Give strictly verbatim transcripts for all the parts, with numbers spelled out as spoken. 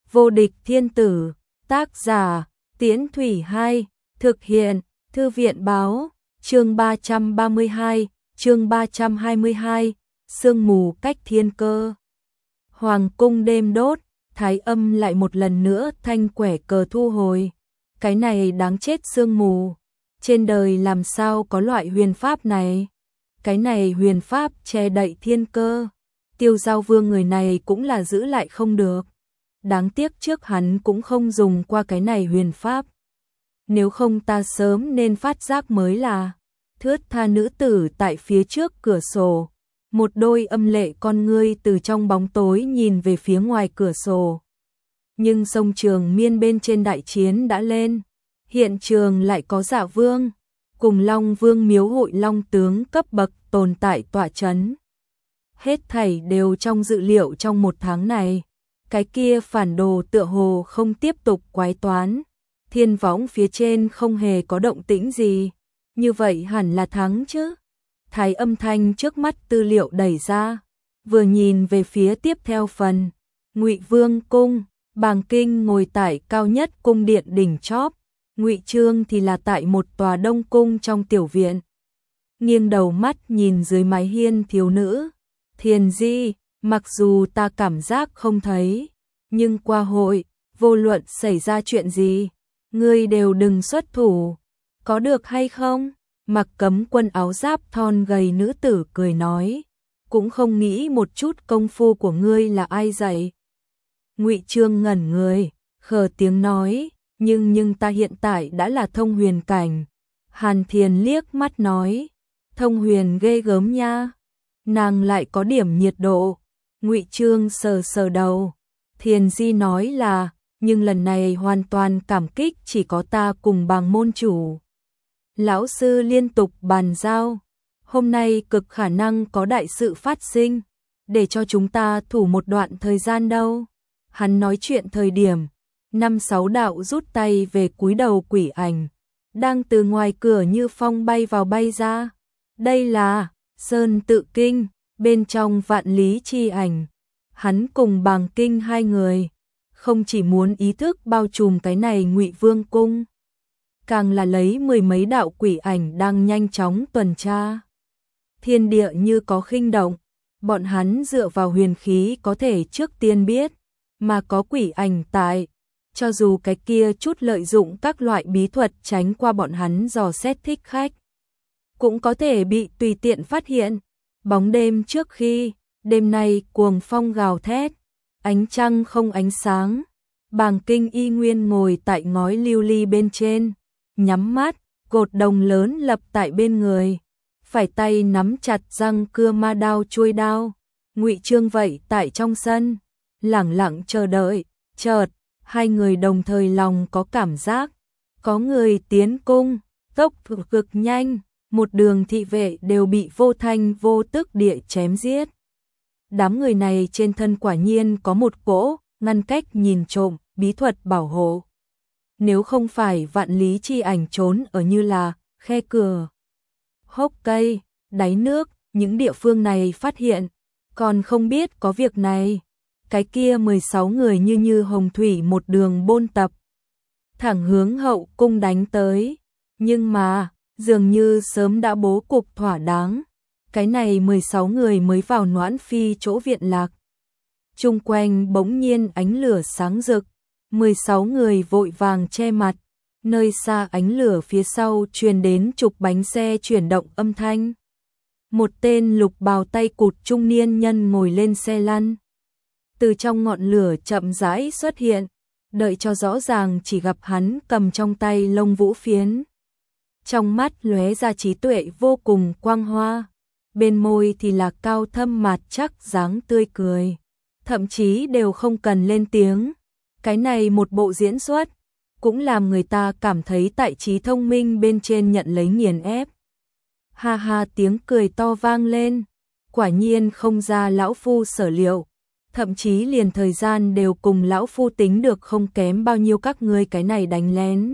Vô địch thiên tử, tác giả, Tiễn Thủy Hai, thực hiện, Thư viện báo, chương ba trăm ba mươi hai, chương ba trăm hai mươi hai, sương mù cách thiên cơ. Hoàng cung đêm đốt, Thái Âm lại một lần nữa thanh quẻ cờ thu hồi. Cái này đáng chết sương mù. Trên đời làm sao có loại huyền pháp này? Cái này huyền pháp che đậy thiên cơ. Tiêu Giao Vương người này cũng là giữ lại không được. Đáng tiếc trước hắn cũng không dùng qua cái này huyền pháp. Nếu không ta sớm nên phát giác mới là. Thướt tha nữ tử tại phía trước cửa sổ. Một đôi âm lệ con ngươi từ trong bóng tối nhìn về phía ngoài cửa sổ. Nhưng sông Trường Miên bên trên đại chiến đã lên. Hiện trường lại có Dạ Vương, cùng Long Vương miếu hội Long tướng cấp bậc tồn tại tọa chấn. Hết thảy đều trong dự liệu trong một tháng này. Cái kia phản đồ tựa hồ không tiếp tục quái toán. Thiên võng phía trên không hề có động tĩnh gì. Như vậy hẳn là thắng chứ. Thái Âm thanh trước mắt tư liệu đẩy ra. Vừa nhìn về phía tiếp theo phần. Ngụy Vương cung, Bàng Kinh ngồi tại cao nhất cung điện đỉnh chóp. Ngụy Trương thì là tại một tòa đông cung trong tiểu viện. Nghiêng đầu mắt nhìn dưới mái hiên thiếu nữ. Thiền Di, mặc dù ta cảm giác không thấy, nhưng qua hội, vô luận xảy ra chuyện gì, ngươi đều đừng xuất thủ, có được hay không? Mặc Cấm Quân áo giáp thon gầy nữ tử cười nói, cũng không nghĩ một chút công phu của ngươi là ai dạy. Ngụy Trương ngẩn người, khờ tiếng nói, nhưng nhưng ta hiện tại đã là thông huyền cảnh. Hàn Thiền liếc mắt nói, thông huyền ghê gớm nha. Nàng lại có điểm nhiệt độ. Ngụy Trương sờ sờ đầu. Thiền Di nói là, nhưng lần này hoàn toàn cảm kích chỉ có ta cùng Bàng môn chủ. Lão sư liên tục bàn giao. Hôm nay cực khả năng có đại sự phát sinh. Để cho chúng ta thủ một đoạn thời gian đâu. Hắn nói chuyện thời điểm. Năm sáu đạo rút tay về cúi đầu quỷ ảnh. Đang từ ngoài cửa như phong bay vào bay ra. Đây là Sơn Tự Kinh, bên trong Vạn Lý Chi Ảnh. Hắn cùng Bàng Kinh hai người, không chỉ muốn ý thức bao trùm cái này Ngụy Vương cung, càng là lấy mười mấy đạo quỷ ảnh đang nhanh chóng tuần tra. Thiên địa như có khinh động, bọn hắn dựa vào huyền khí có thể trước tiên biết, mà có quỷ ảnh tại, cho dù cái kia chút lợi dụng các loại bí thuật tránh qua bọn hắn dò xét thích khách, cũng có thể bị tùy tiện phát hiện. Bóng đêm trước khi, đêm nay cuồng phong gào thét, ánh trăng không ánh sáng. Bàng Kinh y nguyên ngồi tại ngói lưu ly bên trên, nhắm mắt, cột đồng lớn lập tại bên người, phải tay nắm chặt răng cưa ma đao chuôi đao. Ngụy Trương vậy tại trong sân, lẳng lặng chờ đợi. Chợt, hai người đồng thời lòng có cảm giác, có người tiến cung, tốc độ cực nhanh. Một đường thị vệ đều bị vô thanh vô tức địa chém giết. Đám người này trên thân quả nhiên có một cỗ ngăn cách nhìn trộm, bí thuật bảo hộ. Nếu không phải Vạn Lý Chi Ảnh trốn ở như là khe cửa, hốc cây, đáy nước, những địa phương này phát hiện, còn không biết có việc này. Cái kia mười sáu người như như hồng thủy một đường bôn tập, thẳng hướng hậu cung đánh tới. Nhưng mà dường như sớm đã bố cục thỏa đáng. Cái này mười sáu người mới vào Noãn Phi chỗ viện lạc. Chung quanh bỗng nhiên ánh lửa sáng rực. mười sáu người vội vàng che mặt. Nơi xa ánh lửa phía sau truyền đến trục bánh xe chuyển động âm thanh. Một tên lục bào tay cụt trung niên nhân ngồi lên xe lăn. Từ trong ngọn lửa chậm rãi xuất hiện. Đợi cho rõ ràng chỉ gặp hắn cầm trong tay lông vũ phiến. Trong mắt lóe ra trí tuệ vô cùng quang hoa, bên môi thì là cao thâm mạt chắc dáng tươi cười, thậm chí đều không cần lên tiếng. Cái này một bộ diễn xuất, cũng làm người ta cảm thấy tại trí thông minh bên trên nhận lấy nghiền ép. Ha ha tiếng cười to vang lên, quả nhiên không ra lão phu sở liệu, thậm chí liền thời gian đều cùng lão phu tính được không kém bao nhiêu các ngươi cái này đánh lén.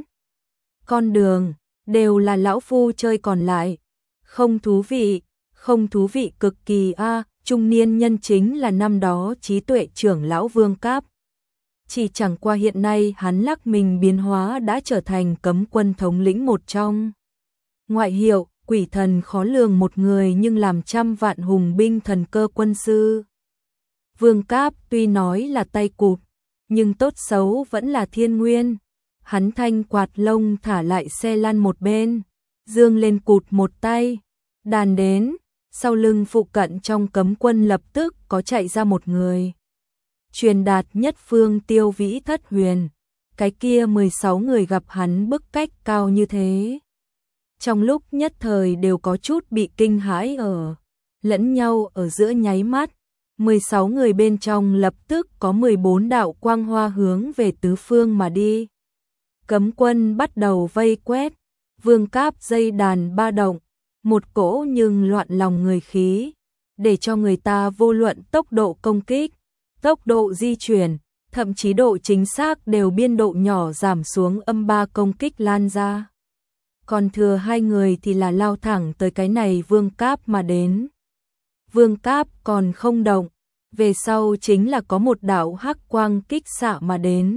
Con đường đều là lão phu chơi còn lại. Không thú vị, không thú vị cực kỳ a. Trung niên nhân chính là năm đó trí tuệ trưởng lão Vương Cáp. chỉ chẳng qua hiện nay hắn lắc mình biến hóa đã trở thành cấm quân thống lĩnh một trong. Ngoại hiệu, quỷ thần khó lường một người nhưng làm trăm vạn hùng binh thần cơ quân sư. Vương Cáp tuy nói là tay cụt, nhưng tốt xấu vẫn là thiên nguyên. Hắn thanh quạt lông thả lại xe lăn một bên, dương lên cụt một tay, đàn đến, sau lưng phụ cận trong cấm quân lập tức có chạy ra một người. Truyền đạt nhất phương tiêu vĩ thất huyền, cái kia mười sáu người gặp hắn bức cách cao như thế. Trong lúc nhất thời đều có chút bị kinh hãi ở, lẫn nhau ở giữa nháy mắt, mười sáu người bên trong lập tức có mười bốn đạo quang hoa hướng về tứ phương mà đi. Cấm quân bắt đầu vây quét, Vương Cáp dây đàn ba động, một cỗ nhưng loạn lòng người khí, để cho người ta vô luận tốc độ công kích, tốc độ di chuyển, thậm chí độ chính xác đều biên độ nhỏ giảm xuống âm ba công kích lan ra. Còn thừa hai người thì là lao thẳng tới cái này Vương Cáp mà đến. Vương Cáp còn không động, về sau chính là có một đạo hắc quang kích xạ mà đến.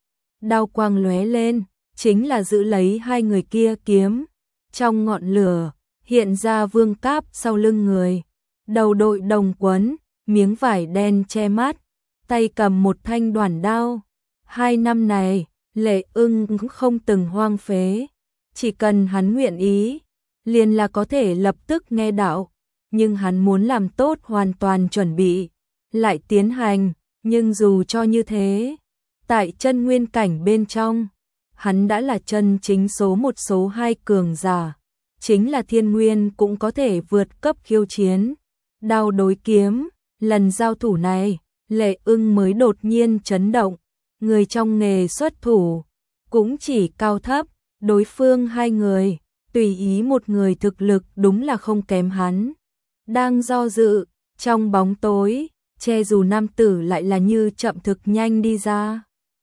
Đao quang lóe lên, chính là giữ lấy hai người kia kiếm. Trong ngọn lửa, hiện ra Vương Cáp sau lưng người. Đầu đội đồng quấn, miếng vải đen che mắt, tay cầm một thanh đoản đao. Hai năm này, Lệ Ưng không từng hoang phế. Chỉ cần hắn nguyện ý, liền là có thể lập tức nghe đạo. Nhưng hắn muốn làm tốt hoàn toàn chuẩn bị, lại tiến hành. Nhưng dù cho như thế, tại chân nguyên cảnh bên trong, hắn đã là chân chính số một số hai cường giả. Chính là thiên nguyên cũng có thể vượt cấp khiêu chiến. Đao đối kiếm, lần giao thủ này, Lệ Ưng mới đột nhiên chấn động. Người trong nghề xuất thủ, cũng chỉ cao thấp, đối phương hai người, tùy ý một người thực lực đúng là không kém hắn. Đang do dự, trong bóng tối, che dù nam tử lại là như chậm thực nhanh đi ra.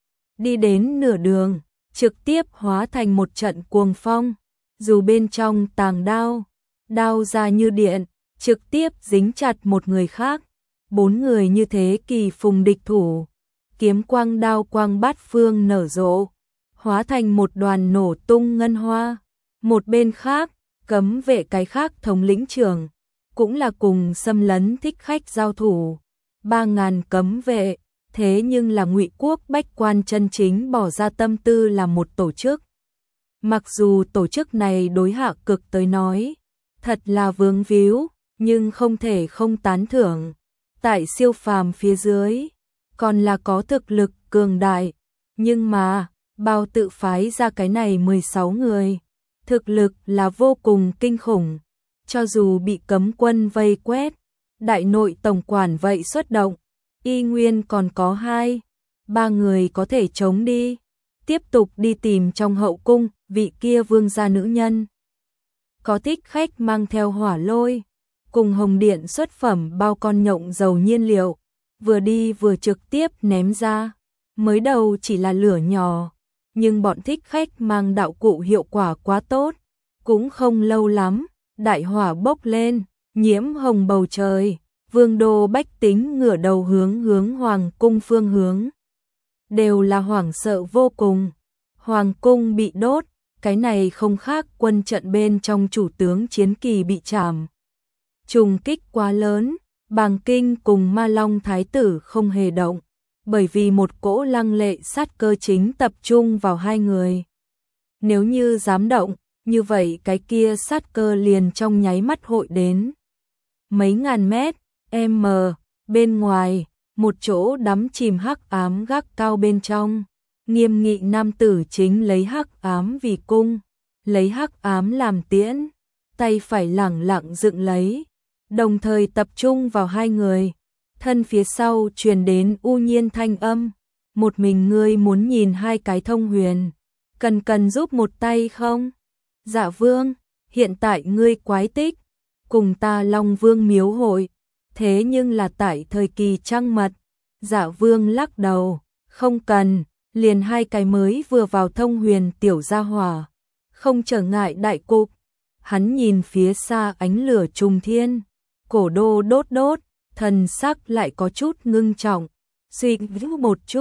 Đi đến nửa đường, trực tiếp hóa thành một trận cuồng phong, dù bên trong tàng đao, đao ra như điện, trực tiếp dính chặt một người khác. Bốn người như thế kỳ phùng địch thủ, kiếm quang đao quang bát phương nở rộ, hóa thành một đoàn nổ tung ngân hoa. Một bên khác, cấm vệ cái khác thống lĩnh trưởng, cũng là cùng xâm lấn thích khách giao thủ. Ba ngàn cấm vệ, thế nhưng là Ngụy Quốc bách quan chân chính bỏ ra tâm tư làm một tổ chức. Mặc dù tổ chức này đối Hạ Cực tới nói, thật là vướng víu, nhưng không thể không tán thưởng. Tại siêu phàm phía dưới, còn là có thực lực cường đại. Nhưng mà, bao tự phái ra cái này mười sáu người, thực lực là vô cùng kinh khủng. Cho dù bị cấm quân vây quét, đại nội tổng quản vậy xuất động, y nguyên còn có hai, ba người có thể chống đi. Tiếp tục đi tìm trong hậu cung, vị kia vương gia nữ nhân. Có thích khách mang theo hỏa lôi, cùng hồng điện xuất phẩm bao con nhộng dầu nhiên liệu, vừa đi vừa trực tiếp ném ra. Mới đầu chỉ là lửa nhỏ, nhưng bọn thích khách mang đạo cụ hiệu quả quá tốt, cũng không lâu lắm, đại hỏa bốc lên, nhiễm hồng bầu trời. Vương đô bách tính ngửa đầu hướng hướng hoàng cung phương hướng, đều là hoảng sợ vô cùng. Hoàng cung bị đốt, cái này không khác quân trận bên trong chủ tướng chiến kỳ bị chảm. Trùng kích quá lớn, Bàng Kinh cùng Ma Long thái tử không hề động, bởi vì một cỗ lăng lệ sát cơ chính tập trung vào hai người. Nếu như dám động, như vậy cái kia sát cơ liền trong nháy mắt hội đến. Mấy ngàn mét, m, bên ngoài, một chỗ đắm chìm hắc ám gác cao bên trong. Nghiêm nghị nam tử chính lấy hắc ám vì cung, lấy hắc ám làm tiễn, tay phải lẳng lặng dựng lấy, đồng thời tập trung vào hai người. Thân phía sau truyền đến u nhiên thanh âm, một mình ngươi muốn nhìn hai cái thông huyền, cần cần giúp một tay không? Dạ vương, hiện tại ngươi quái tích, cùng ta Long Vương miếu hội, thế nhưng là tại thời kỳ trăng mật. Dạ vương lắc đầu, không cần, liền hai cái mới vừa vào thông huyền tiểu gia hỏa, không trở ngại đại cục. Hắn nhìn phía xa ánh lửa trùng thiên, cổ đô đốt đốt, thần sắc lại có chút ngưng trọng, suy nghĩ một chút,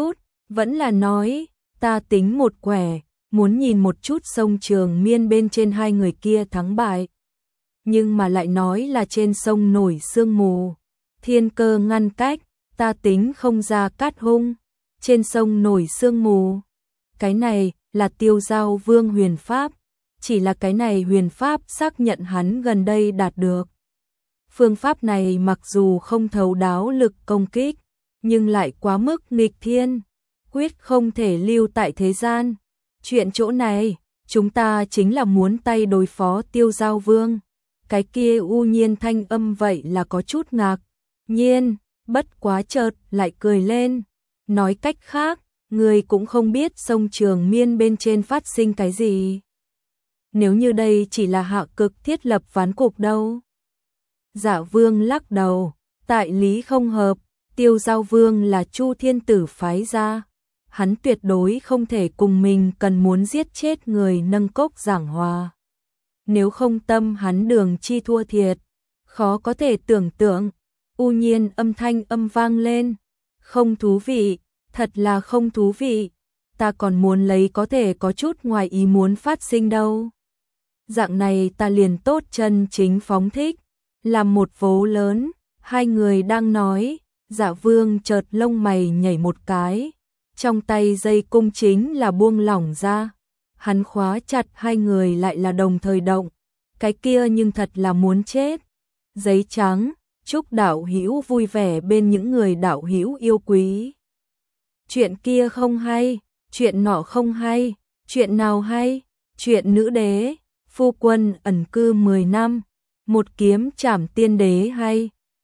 Vẫn là nói, ta tính một quẻ, muốn nhìn một chút sông Trường Miên bên trên hai người kia thắng bại. Nhưng mà lại nói là trên sông nổi sương mù, thiên cơ ngăn cách, ta tính không ra Cát Hung, trên sông nổi sương mù. Cái này là Tiêu Giao Vương huyền pháp, chỉ là cái này huyền pháp xác nhận hắn gần đây đạt được. Phương pháp này mặc dù không thấu đáo lực công kích, nhưng lại quá mức nghịch thiên, quyết không thể lưu tại thế gian. Chuyện chỗ này, chúng ta chính là muốn tay đối phó Tiêu Giao Vương. Cái kia U Nhiên thanh âm vậy là có chút ngạc nhiên, bất quá chợt lại cười lên. Nói cách khác, người cũng không biết sông Trường Miên bên trên phát sinh cái gì. Nếu như đây chỉ là hạ cực thiết lập ván cục đâu. Dạ Vương lắc đầu, tại lý không hợp, Tiêu Giao Vương là Chu Thiên Tử phái ra. Hắn tuyệt đối không thể cùng mình cần muốn giết chết người nâng cốc giảng hòa. Nếu không tâm hắn đường chi thua thiệt, khó có thể tưởng tượng. U Nhiên âm thanh âm vang lên, không thú vị, thật là không thú vị, ta còn muốn lấy có thể có chút ngoài ý muốn phát sinh đâu. Dạng này ta liền tốt chân chính phóng thích, làm một vố lớn. Hai người đang nói, Dạ Vương chợt lông mày nhảy một cái, trong tay dây cung chính là buông lỏng ra. Hắn khóa chặt hai người lại là đồng thời động, cái kia nhưng thật là muốn chết. Giấy trắng, chúc đạo hữu vui vẻ bên những người đạo hữu yêu quý. Chuyện kia không hay, chuyện nọ không hay, chuyện nào hay? Chuyện nữ đế, phu quân ẩn cư mười năm, một kiếm trảm tiên đế hay.